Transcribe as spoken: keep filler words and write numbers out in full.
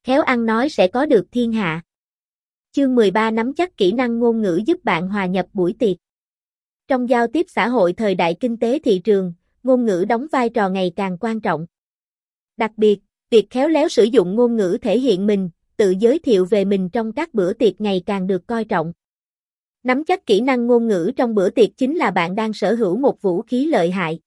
khéo ăn nói sẽ có được thiên hạ. Chương mười ba nắm chắc kỹ năng ngôn ngữ giúp bạn hòa nhập buổi tiệc. Trong giao tiếp xã hội thời đại kinh tế thị trường, ngôn ngữ đóng vai trò ngày càng quan trọng. Đặc biệt, việc khéo léo sử dụng ngôn ngữ thể hiện mình, tự giới thiệu về mình trong các bữa tiệc ngày càng được coi trọng. Nắm chắc kỹ năng ngôn ngữ trong bữa tiệc chính là bạn đang sở hữu một vũ khí lợi hại.